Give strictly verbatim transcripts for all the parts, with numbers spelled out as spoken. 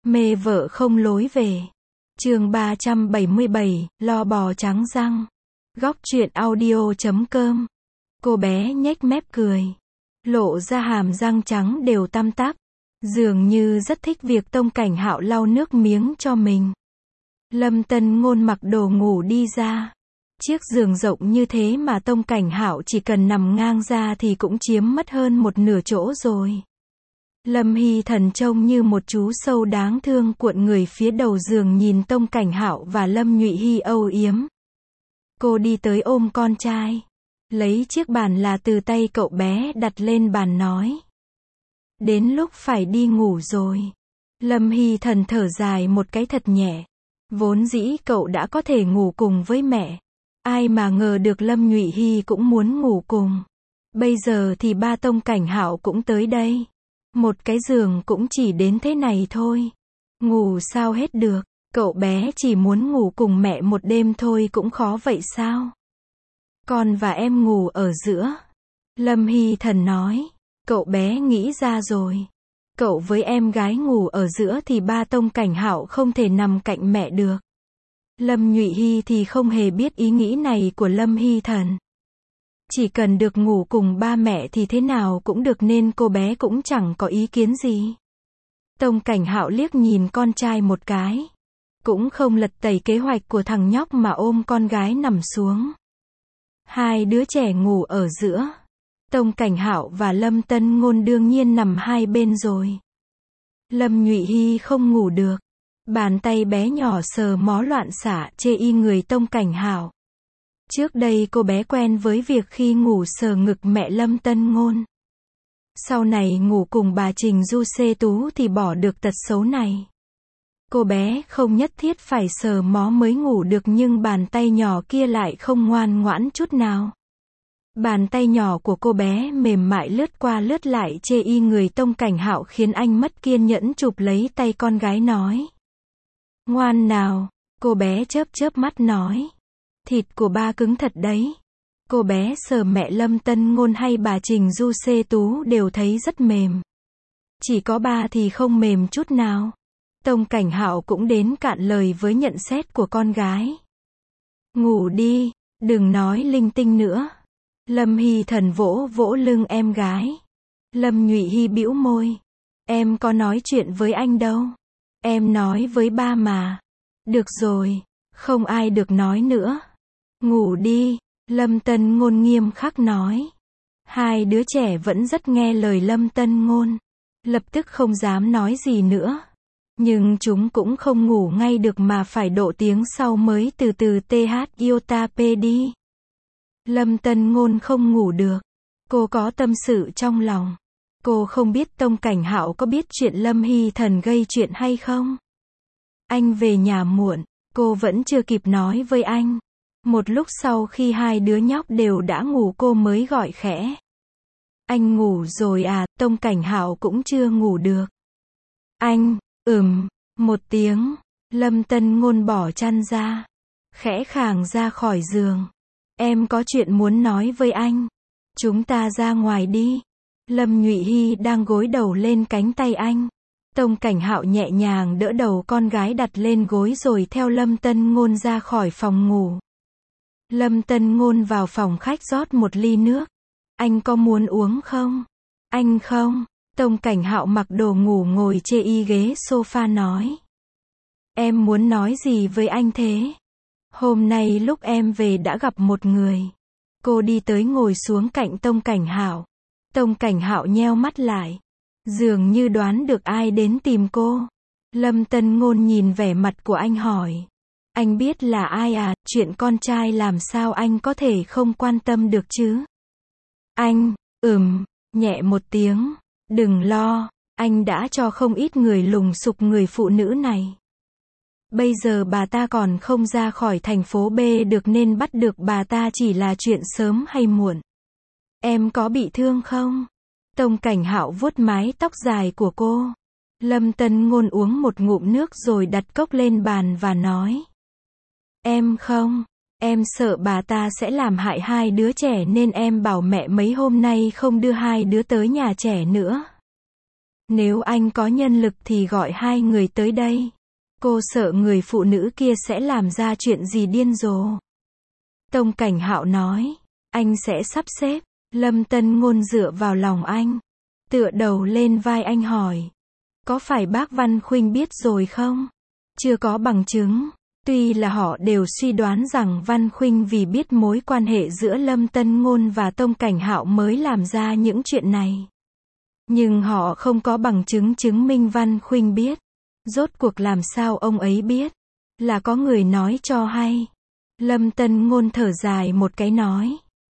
Mê vợ không lối về. Chương ba trăm bảy mươi bảy, lo bò trắng răng. Góc truyện audio chấm com. Cô bé nhếch mép cười, lộ ra hàm răng trắng đều tăm tắp, dường như rất thích việc Tông Cảnh Hạo lau nước miếng cho mình. Lâm Tân Ngôn mặc đồ ngủ đi ra. Chiếc giường rộng như thế mà Tông Cảnh Hạo chỉ cần nằm ngang ra thì cũng chiếm mất hơn một nửa chỗ rồi. Lâm Hy Thần trông như một chú sâu đáng thương cuộn người phía đầu giường nhìn Tông Cảnh Hạo và Lâm Nhụy Hy âu yếm. Cô đi tới ôm con trai, lấy chiếc bàn là từ tay cậu bé đặt lên bàn nói: đến lúc phải đi ngủ rồi. Lâm Hy Thần thở dài một cái thật nhẹ. Vốn dĩ cậu đã có thể ngủ cùng với mẹ. Ai mà ngờ được Lâm Nhụy Hy cũng muốn ngủ cùng. Bây giờ thì ba Tông Cảnh Hạo cũng tới đây. Một cái giường cũng chỉ đến thế này thôi. Ngủ sao hết được. Cậu bé chỉ muốn ngủ cùng mẹ một đêm thôi cũng khó vậy sao? Con và em ngủ ở giữa. Lâm Hy Thần nói. Cậu bé nghĩ ra rồi. Cậu với em gái ngủ ở giữa thì ba Tông Cảnh Hạo không thể nằm cạnh mẹ được. Lâm Nhụy Hy thì không hề biết ý nghĩ này của Lâm Hy Thần. Chỉ cần được ngủ cùng ba mẹ thì thế nào cũng được nên cô bé cũng chẳng có ý kiến gì. Tông Cảnh Hạo liếc nhìn con trai một cái. Cũng không lật tẩy kế hoạch của thằng nhóc mà ôm con gái nằm xuống. Hai đứa trẻ ngủ ở giữa. Tông Cảnh Hạo và Lâm Tân Ngôn đương nhiên nằm hai bên rồi. Lâm Nhụy Hy không ngủ được. Bàn tay bé nhỏ sờ mó loạn xạ chê y người Tông Cảnh Hạo. Trước đây cô bé quen với việc khi ngủ sờ ngực mẹ Lâm Tân Ngôn. Sau này ngủ cùng bà Trình Du Xê Tú thì bỏ được tật xấu này. Cô bé không nhất thiết phải sờ mó mới ngủ được nhưng bàn tay nhỏ kia lại không ngoan ngoãn chút nào. Bàn tay nhỏ của cô bé mềm mại lướt qua lướt lại chê y người Tông Cảnh Hạo khiến anh mất kiên nhẫn chụp lấy tay con gái nói: ngoan nào. Cô bé chớp chớp mắt nói: thịt của ba cứng thật đấy. Cô bé sờ mẹ Lâm Tân Ngôn hay bà Trình Du Xê Tú đều thấy rất mềm. Chỉ có ba thì không mềm chút nào. Tông Cảnh Hạo cũng đến cạn lời với nhận xét của con gái. Ngủ đi, đừng nói linh tinh nữa. Lâm Hy Thần vỗ vỗ lưng em gái. Lâm Nhụy Hy bĩu môi. Em có nói chuyện với anh đâu. Em nói với ba mà. Được rồi, không ai được nói nữa. Ngủ đi, Lâm Tân Ngôn nghiêm khắc nói. Hai đứa trẻ vẫn rất nghe lời Lâm Tân Ngôn. Lập tức không dám nói gì nữa. Nhưng chúng cũng không ngủ ngay được mà phải độ tiếng sau mới từ từ th iota p đi. Lâm Tân Ngôn không ngủ được. Cô có tâm sự trong lòng. Cô không biết Tông Cảnh Hạo có biết chuyện Lâm Hy Thần gây chuyện hay không. Anh về nhà muộn, cô vẫn chưa kịp nói với anh. Một lúc sau khi hai đứa nhóc đều đã ngủ cô mới gọi khẽ. Anh ngủ rồi à? Tông Cảnh Hạo cũng chưa ngủ được. Anh, ừm, một tiếng. Lâm Tân Ngôn bỏ chăn ra, khẽ khàng ra khỏi giường. Em có chuyện muốn nói với anh. Chúng ta ra ngoài đi. Lâm Nhụy Hy đang gối đầu lên cánh tay anh. Tông Cảnh Hạo nhẹ nhàng đỡ đầu con gái đặt lên gối rồi theo Lâm Tân Ngôn ra khỏi phòng ngủ. Lâm Tân Ngôn vào phòng khách rót một ly nước. Anh có muốn uống không? Anh không. Tông Cảnh Hạo mặc đồ ngủ ngồi chê y ghế sofa nói. Em muốn nói gì với anh thế? Hôm nay lúc em về đã gặp một người. Cô đi tới ngồi xuống cạnh Tông Cảnh Hạo. Tông Cảnh Hạo nheo mắt lại. Dường như đoán được ai đến tìm cô. Lâm Tân Ngôn nhìn vẻ mặt của anh hỏi. Anh biết là ai à? Chuyện con trai làm sao anh có thể không quan tâm được chứ? Anh, ừm, nhẹ một tiếng. Đừng lo, anh đã cho không ít người lùng sục người phụ nữ này. Bây giờ bà ta còn không ra khỏi thành phố B được nên bắt được bà ta chỉ là chuyện sớm hay muộn. Em có bị thương không? Tông Cảnh Hạo vuốt mái tóc dài của cô. Lâm Tân Ngôn uống một ngụm nước rồi đặt cốc lên bàn và nói. Em không, em sợ bà ta sẽ làm hại hai đứa trẻ nên em bảo mẹ mấy hôm nay không đưa hai đứa tới nhà trẻ nữa. Nếu anh có nhân lực thì gọi hai người tới đây. Cô sợ người phụ nữ kia sẽ làm ra chuyện gì điên rồ. Tông Cảnh Hạo nói, anh sẽ sắp xếp. Lâm Tân Ngôn dựa vào lòng anh, tựa đầu lên vai anh hỏi, có phải bác Văn Khuynh biết rồi không? Chưa có bằng chứng. Tuy là họ đều suy đoán rằng Văn Khuynh vì biết mối quan hệ giữa Lâm Tân Ngôn và Tông Cảnh Hạo mới làm ra những chuyện này. Nhưng họ không có bằng chứng chứng minh Văn Khuynh biết. Rốt cuộc làm sao ông ấy biết? Là có người nói cho hay. Lâm Tân Ngôn thở dài một cái nói,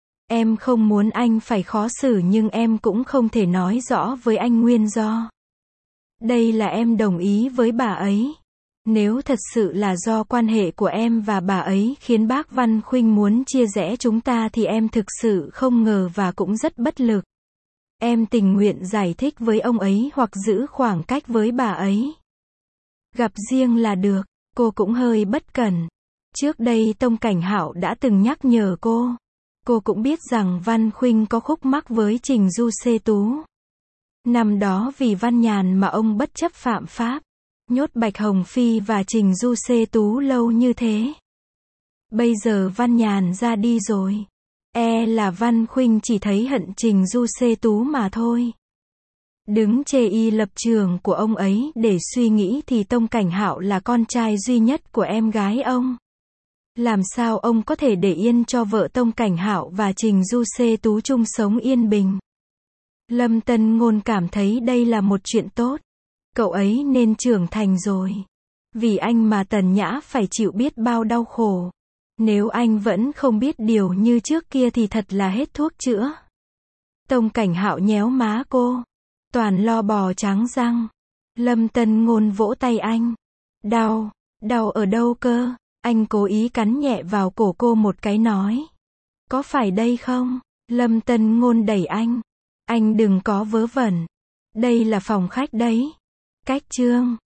em không muốn anh phải khó xử nhưng em cũng không thể nói rõ với anh nguyên do. Đây là em đồng ý với bà ấy. Nếu thật sự là do quan hệ của em và bà ấy khiến bác Văn Khuynh muốn chia rẽ chúng ta thì em thực sự không ngờ và cũng rất bất lực. Em tình nguyện giải thích với ông ấy hoặc giữ khoảng cách với bà ấy. Gặp riêng là được. Cô cũng hơi bất cẩn. Trước đây Tông Cảnh Hạo đã từng nhắc nhở cô. Cô cũng biết rằng Văn Khuynh có khúc mắc với Trình Du Xê Tú. Năm đó vì Văn Nhàn mà ông bất chấp phạm pháp, nhốt Bạch Hồng Phi và Trình Du Xê Tú lâu như thế. Bây giờ Văn Nhàn ra đi rồi. E là Văn Khuynh chỉ thấy hận Trình Du Xê Tú mà thôi. Đứng chê y lập trường của ông ấy để suy nghĩ thì Tông Cảnh Hạo là con trai duy nhất của em gái ông. Làm sao ông có thể để yên cho vợ Tông Cảnh Hạo và Trình Du Xê Tú chung sống yên bình? Lâm Tân Ngôn cảm thấy đây là một chuyện tốt. Cậu ấy nên trưởng thành rồi. Vì anh mà Tần Nhã phải chịu biết bao đau khổ. Nếu anh vẫn không biết điều như trước kia thì thật là hết thuốc chữa. Tông Cảnh Hạo nhéo má cô. Toàn lo bò trắng răng. Lâm Tân Ngôn vỗ tay anh. Đau, đau ở đâu cơ? Anh cố ý cắn nhẹ vào cổ cô một cái nói. Có phải đây không? Lâm Tân Ngôn đẩy anh. Anh đừng có vớ vẩn. Đây là phòng khách đấy. Cách chương